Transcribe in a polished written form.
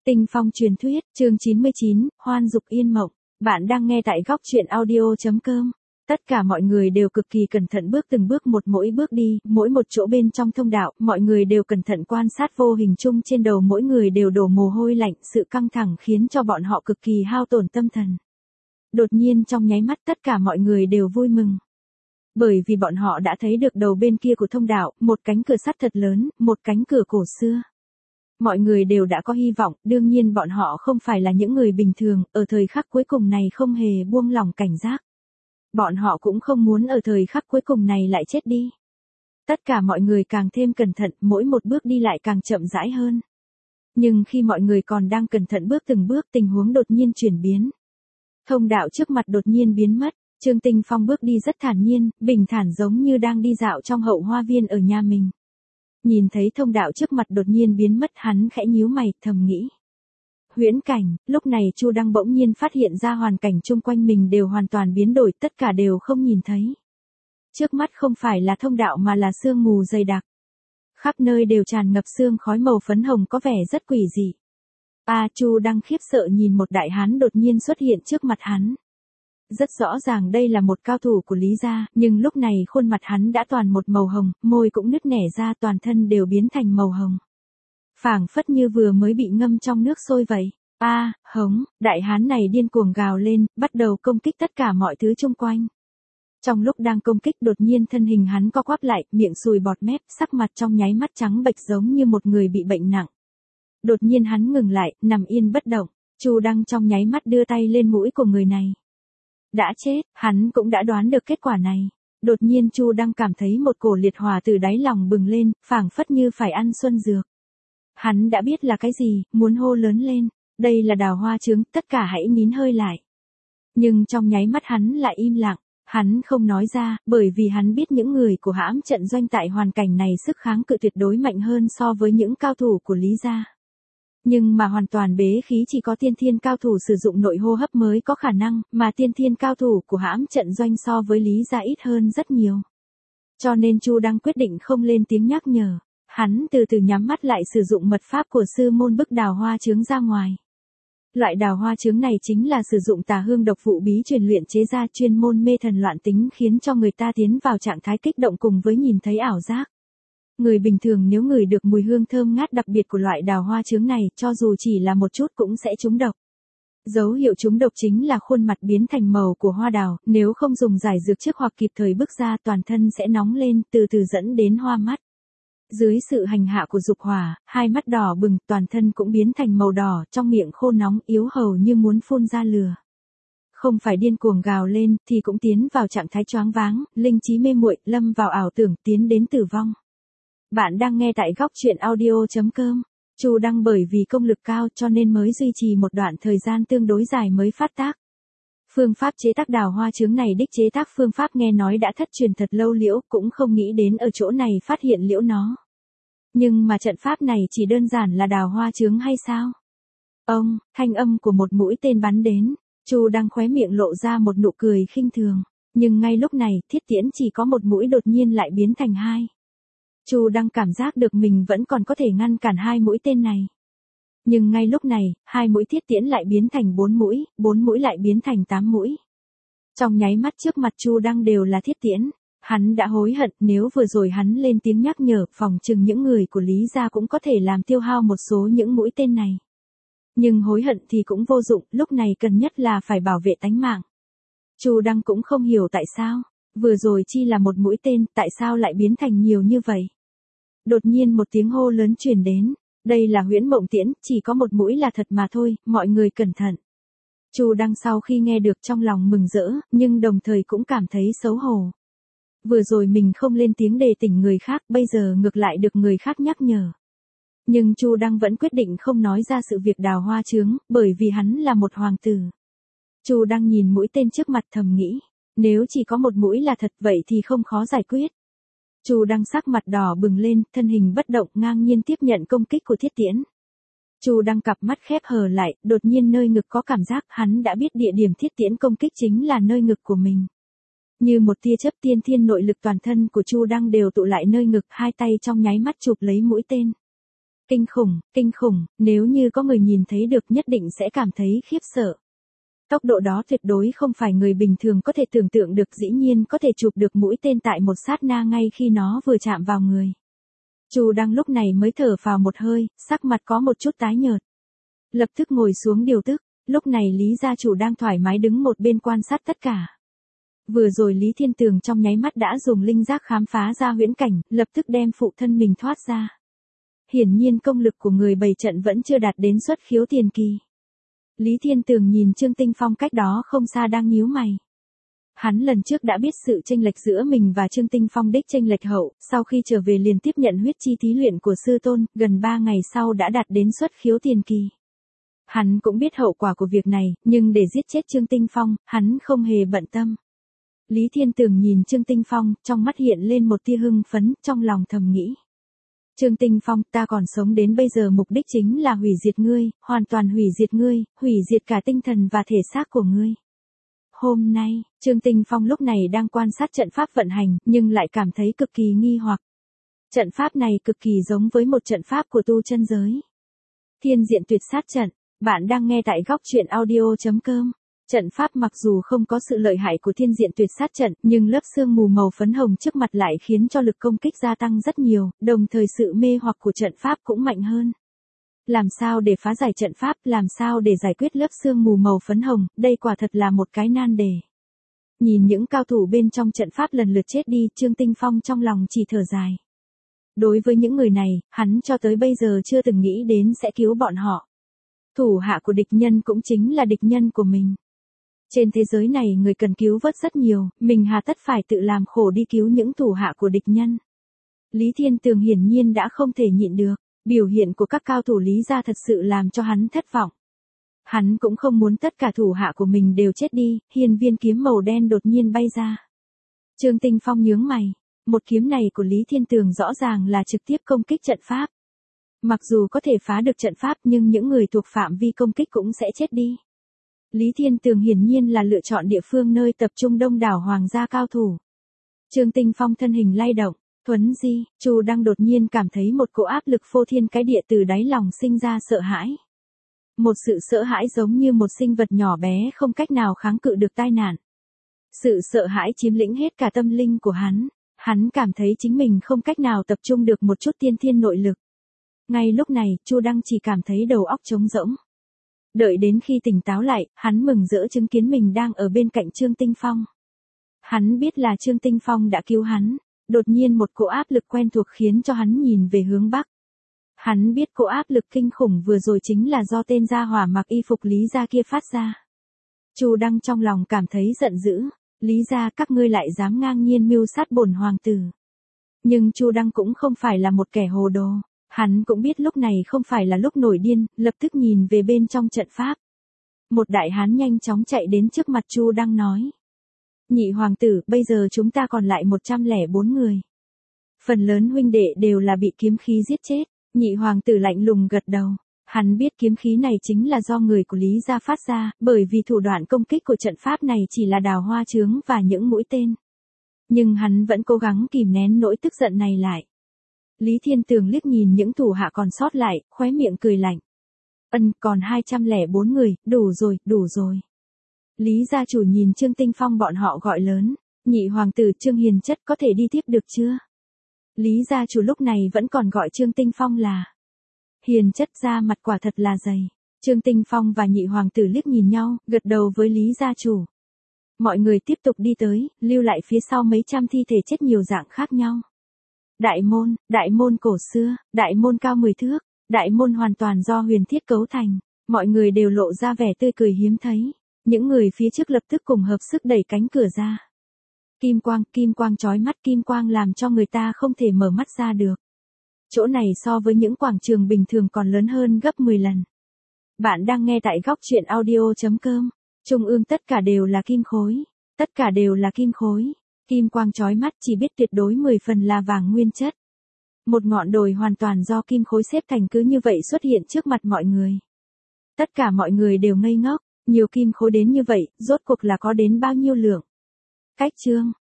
Tinh phong truyền thuyết, chương 99, hoan dục yên mộng. Bạn đang nghe tại góc truyện audio.com. Tất cả mọi người đều cực kỳ cẩn thận bước từng bước một mỗi bước đi, mỗi một chỗ bên trong thông đạo, mọi người đều cẩn thận quan sát vô hình chung trên đầu mỗi người đều đổ mồ hôi lạnh, sự căng thẳng khiến cho bọn họ cực kỳ hao tổn tâm thần. Đột nhiên trong nháy mắt tất cả mọi người đều vui mừng. Bởi vì bọn họ đã thấy được đầu bên kia của thông đạo, một cánh cửa sắt thật lớn, một cánh cửa cổ xưa. Mọi người đều đã có hy vọng, đương nhiên bọn họ không phải là những người bình thường, ở thời khắc cuối cùng này không hề buông lỏng cảnh giác. Bọn họ cũng không muốn ở thời khắc cuối cùng này lại chết đi. Tất cả mọi người càng thêm cẩn thận, mỗi một bước đi lại càng chậm rãi hơn. Nhưng khi mọi người còn đang cẩn thận bước từng bước, tình huống đột nhiên chuyển biến. Thông đạo trước mặt đột nhiên biến mất, Trương Tinh Phong bước đi rất thản nhiên, bình thản giống như đang đi dạo trong hậu hoa viên ở nhà mình. Nhìn thấy thông đạo trước mặt đột nhiên biến mất, hắn khẽ nhíu mày, thầm nghĩ. Huyễn cảnh, lúc này Chu Đăng bỗng nhiên phát hiện ra hoàn cảnh chung quanh mình đều hoàn toàn biến đổi, tất cả đều không nhìn thấy. Trước mắt không phải là thông đạo mà là sương mù dày đặc. Khắp nơi đều tràn ngập sương khói màu phấn hồng có vẻ rất quỷ dị. Chu Đăng khiếp sợ nhìn một đại hán đột nhiên xuất hiện trước mặt hắn. Rất rõ ràng đây là một cao thủ của Lý gia, nhưng lúc này khuôn mặt hắn đã toàn một màu hồng, môi cũng nứt nẻ ra, toàn thân đều biến thành màu hồng. Phảng phất như vừa mới bị ngâm trong nước sôi vậy. Hống, đại hán này điên cuồng gào lên, bắt đầu công kích tất cả mọi thứ xung quanh. Trong lúc đang công kích đột nhiên thân hình hắn co quắp lại, miệng sùi bọt mép, sắc mặt trong nháy mắt trắng bệch giống như một người bị bệnh nặng. Đột nhiên hắn ngừng lại, nằm yên bất động, Chu Đăng trong nháy mắt đưa tay lên mũi của người này. Đã chết, hắn cũng đã đoán được kết quả này. Đột nhiên Chu Đăng cảm thấy một cổ liệt hỏa từ đáy lòng bừng lên, phảng phất như phải ăn xuân dược. Hắn đã biết là cái gì, muốn hô lớn lên. Đây là đào hoa trứng, tất cả hãy nín hơi lại. Nhưng trong nháy mắt hắn lại im lặng. Hắn không nói ra, bởi vì hắn biết những người của hãm trận doanh tại hoàn cảnh này sức kháng cự tuyệt đối mạnh hơn so với những cao thủ của Lý gia. Nhưng mà hoàn toàn bế khí chỉ có tiên thiên cao thủ sử dụng nội hô hấp mới có khả năng, mà tiên thiên cao thủ của hãm trận doanh so với Lý gia ít hơn rất nhiều. Cho nên Chu Đăng quyết định không lên tiếng nhắc nhở. Hắn từ từ nhắm mắt lại sử dụng mật pháp của sư môn bức đào hoa trứng ra ngoài. Loại đào hoa trứng này chính là sử dụng tà hương độc vụ bí truyền luyện chế ra, chuyên môn mê thần loạn tính, khiến cho người ta tiến vào trạng thái kích động cùng với nhìn thấy ảo giác. Người bình thường nếu ngửi được mùi hương thơm ngát đặc biệt của loại đào hoa trứng này, cho dù chỉ là một chút cũng sẽ trúng độc. Dấu hiệu trúng độc chính là khuôn mặt biến thành màu của hoa đào, nếu không dùng giải dược trước hoặc kịp thời bước ra toàn thân sẽ nóng lên, từ từ dẫn đến hoa mắt. Dưới sự hành hạ của dục hỏa, hai mắt đỏ bừng, toàn thân cũng biến thành màu đỏ, trong miệng khô nóng, yếu hầu như muốn phun ra lửa. Không phải điên cuồng gào lên, thì cũng tiến vào trạng thái choáng váng, linh trí mê muội, lâm vào ảo tưởng, tiến đến tử vong. Bạn đang nghe tại góc truyện audio.com. Chu Đăng bởi vì công lực cao cho nên mới duy trì một đoạn thời gian tương đối dài mới phát tác. Phương pháp chế tác đào hoa trứng này đích chế tác phương pháp nghe nói đã thất truyền thật lâu liễu, cũng không nghĩ đến ở chỗ này phát hiện liễu nó. Nhưng mà trận pháp này chỉ đơn giản là đào hoa trứng hay sao? Thanh âm của một mũi tên bắn đến, Chu Đăng khóe miệng lộ ra một nụ cười khinh thường. Nhưng ngay lúc này, thiết tiễn chỉ có một mũi đột nhiên lại biến thành hai. Chu Đăng cảm giác được mình vẫn còn có thể ngăn cản hai mũi tên này. Nhưng ngay lúc này, hai mũi thiết tiễn lại biến thành bốn mũi lại biến thành 8 mũi. Trong nháy mắt trước mặt Chu Đăng đều là thiết tiễn. Hắn đã hối hận, nếu vừa rồi hắn lên tiếng nhắc nhở, phòng chừng những người của Lý gia cũng có thể làm tiêu hao một số những mũi tên này. Nhưng hối hận thì cũng vô dụng, lúc này cần nhất là phải bảo vệ tánh mạng. Chu Đăng cũng không hiểu tại sao, vừa rồi chi là một mũi tên, tại sao lại biến thành nhiều như vậy. Đột nhiên một tiếng hô lớn truyền đến. Đây là huyễn mộng tiễn, chỉ có một mũi là thật mà thôi, mọi người cẩn thận. Chu Đăng sau khi nghe được trong lòng mừng rỡ, nhưng đồng thời cũng cảm thấy xấu hổ. Vừa rồi mình không lên tiếng đề tỉnh người khác, bây giờ ngược lại được người khác nhắc nhở. Nhưng Chu Đăng vẫn quyết định không nói ra sự việc đào hoa trứng, bởi vì hắn là một hoàng tử. Chu Đăng nhìn mũi tên trước mặt thầm nghĩ, nếu chỉ có một mũi là thật vậy thì không khó giải quyết. Chu Đăng sắc mặt đỏ bừng lên, thân hình bất động, ngang nhiên tiếp nhận công kích của thiết tiễn. Chu Đăng cặp mắt khép hờ lại, đột nhiên nơi ngực có cảm giác, hắn đã biết địa điểm thiết tiễn công kích chính là nơi ngực của mình. Như một tia chớp, tiên thiên nội lực toàn thân của Chu Đăng đều tụ lại nơi ngực, hai tay trong nháy mắt chụp lấy mũi tên. Kinh khủng, nếu như có người nhìn thấy được nhất định sẽ cảm thấy khiếp sợ. Tốc độ đó tuyệt đối không phải người bình thường có thể tưởng tượng được, dĩ nhiên có thể chụp được mũi tên tại một sát na ngay khi nó vừa chạm vào người. Chu Đăng lúc này mới thở vào một hơi, sắc mặt có một chút tái nhợt. Lập tức ngồi xuống điều tức, lúc này Lý gia chủ đang thoải mái đứng một bên quan sát tất cả. Vừa rồi Lý Thiên Tường trong nháy mắt đã dùng linh giác khám phá ra huyễn cảnh, lập tức đem phụ thân mình thoát ra. Hiển nhiên công lực của người bày trận vẫn chưa đạt đến xuất khiếu tiền kỳ. Lý Thiên Tường nhìn Trương Tinh Phong cách đó không xa đang nhíu mày. Hắn lần trước đã biết sự chênh lệch giữa mình và Trương Tinh Phong đích chênh lệch hậu, sau khi trở về liền tiếp nhận huyết chi thí luyện của sư tôn, gần 3 ngày sau đã đạt đến xuất khiếu tiền kỳ. Hắn cũng biết hậu quả của việc này, nhưng để giết chết Trương Tinh Phong, hắn không hề bận tâm. Lý Thiên Tường nhìn Trương Tinh Phong, trong mắt hiện lên một tia hưng phấn, trong lòng thầm nghĩ. Trương Tinh Phong, ta còn sống đến bây giờ mục đích chính là hủy diệt ngươi, hoàn toàn hủy diệt ngươi, hủy diệt cả tinh thần và thể xác của ngươi. Hôm nay, Trương Tinh Phong lúc này đang quan sát trận pháp vận hành, nhưng lại cảm thấy cực kỳ nghi hoặc. Trận pháp này cực kỳ giống với một trận pháp của tu chân giới. Thiên diện tuyệt sát trận, bạn đang nghe tại góc truyện audio.com. Trận pháp mặc dù không có sự lợi hại của thiên diện tuyệt sát trận, nhưng lớp sương mù màu phấn hồng trước mặt lại khiến cho lực công kích gia tăng rất nhiều, đồng thời sự mê hoặc của trận pháp cũng mạnh hơn. Làm sao để phá giải trận pháp, làm sao để giải quyết lớp sương mù màu phấn hồng, đây quả thật là một cái nan đề. Nhìn những cao thủ bên trong trận pháp lần lượt chết đi, Trương Tinh Phong trong lòng chỉ thở dài. Đối với những người này, hắn cho tới bây giờ chưa từng nghĩ đến sẽ cứu bọn họ. Thủ hạ của địch nhân cũng chính là địch nhân của mình. Trên thế giới này người cần cứu vớt rất nhiều, mình hà tất phải tự làm khổ đi cứu những thủ hạ của địch nhân. Lý Thiên Tường hiển nhiên đã không thể nhịn được, biểu hiện của các cao thủ Lý gia thật sự làm cho hắn thất vọng. Hắn cũng không muốn tất cả thủ hạ của mình đều chết đi, hiên viên kiếm màu đen đột nhiên bay ra. Trương Tinh Phong nhướng mày, một kiếm này của Lý Thiên Tường rõ ràng là trực tiếp công kích trận pháp. Mặc dù có thể phá được trận pháp nhưng những người thuộc phạm vi công kích cũng sẽ chết đi. Lý Thiên Tường hiển nhiên là lựa chọn địa phương nơi tập trung đông đảo hoàng gia cao thủ. Trương Tinh Phong thân hình lay động, Thuấn Di, Chu Đăng đột nhiên cảm thấy một cỗ áp lực phô thiên cái địa từ đáy lòng sinh ra sợ hãi. Một sự sợ hãi giống như một sinh vật nhỏ bé không cách nào kháng cự được tai nạn. Sự sợ hãi chiếm lĩnh hết cả tâm linh của hắn. Hắn cảm thấy chính mình không cách nào tập trung được một chút tiên thiên nội lực. Ngay lúc này, Chu Đăng chỉ cảm thấy đầu óc trống rỗng. Đợi đến khi tỉnh táo lại, hắn mừng rỡ chứng kiến mình đang ở bên cạnh Trương Tinh Phong. Hắn biết là Trương Tinh Phong đã cứu hắn. Đột nhiên một cỗ áp lực quen thuộc khiến cho hắn nhìn về hướng bắc. Hắn biết cỗ áp lực kinh khủng vừa rồi chính là do tên gia hỏa mặc y phục Lý gia kia phát ra. Chu Đăng trong lòng cảm thấy giận dữ. Lý gia các ngươi lại dám ngang nhiên mưu sát bổn hoàng tử. Nhưng Chu Đăng cũng không phải là một kẻ hồ đồ. Hắn cũng biết lúc này không phải là lúc nổi điên, lập tức nhìn về bên trong trận pháp. Một đại hán nhanh chóng chạy đến trước mặt Chu Đăng nói. Nhị hoàng tử, bây giờ chúng ta còn lại 104 người. Phần lớn huynh đệ đều là bị kiếm khí giết chết. Nhị hoàng tử lạnh lùng gật đầu. Hắn biết kiếm khí này chính là do người của Lý gia phát ra, bởi vì thủ đoạn công kích của trận pháp này chỉ là đào hoa chướng và những mũi tên. Nhưng hắn vẫn cố gắng kìm nén nỗi tức giận này lại. Lý Thiên Tường liếc nhìn những thủ hạ còn sót lại, khóe miệng cười lạnh. Còn 204 người, đủ rồi, đủ rồi. Lý gia chủ nhìn Trương Tinh Phong bọn họ gọi lớn. Nhị hoàng tử Trương Hiền Chất có thể đi tiếp được chưa? Lý gia chủ lúc này vẫn còn gọi Trương Tinh Phong là Hiền Chất, ra mặt quả thật là dày. Trương Tinh Phong và nhị hoàng tử liếc nhìn nhau, gật đầu với Lý gia chủ. Mọi người tiếp tục đi tới, lưu lại phía sau mấy trăm thi thể chết nhiều dạng khác nhau. Đại môn cổ xưa, đại môn cao 10 thước, đại môn hoàn toàn do huyền thiết cấu thành. Mọi người đều lộ ra vẻ tươi cười hiếm thấy. Những người phía trước lập tức cùng hợp sức đẩy cánh cửa ra. Kim quang chói mắt, kim quang làm cho người ta không thể mở mắt ra được. Chỗ này so với những quảng trường bình thường còn lớn hơn gấp 10 lần. Bạn đang nghe tại góc truyện audio.com. Trung ương tất cả đều là kim khối. Tất cả đều là kim khối. Kim quang chói mắt, chỉ biết tuyệt đối 10 phần là vàng nguyên chất. Một ngọn đồi hoàn toàn do kim khối xếp thành cứ như vậy xuất hiện trước mặt mọi người. Tất cả mọi người đều ngây ngốc. Nhiều kim khối đến như vậy, rốt cuộc là có đến bao nhiêu lượng? Cách chương,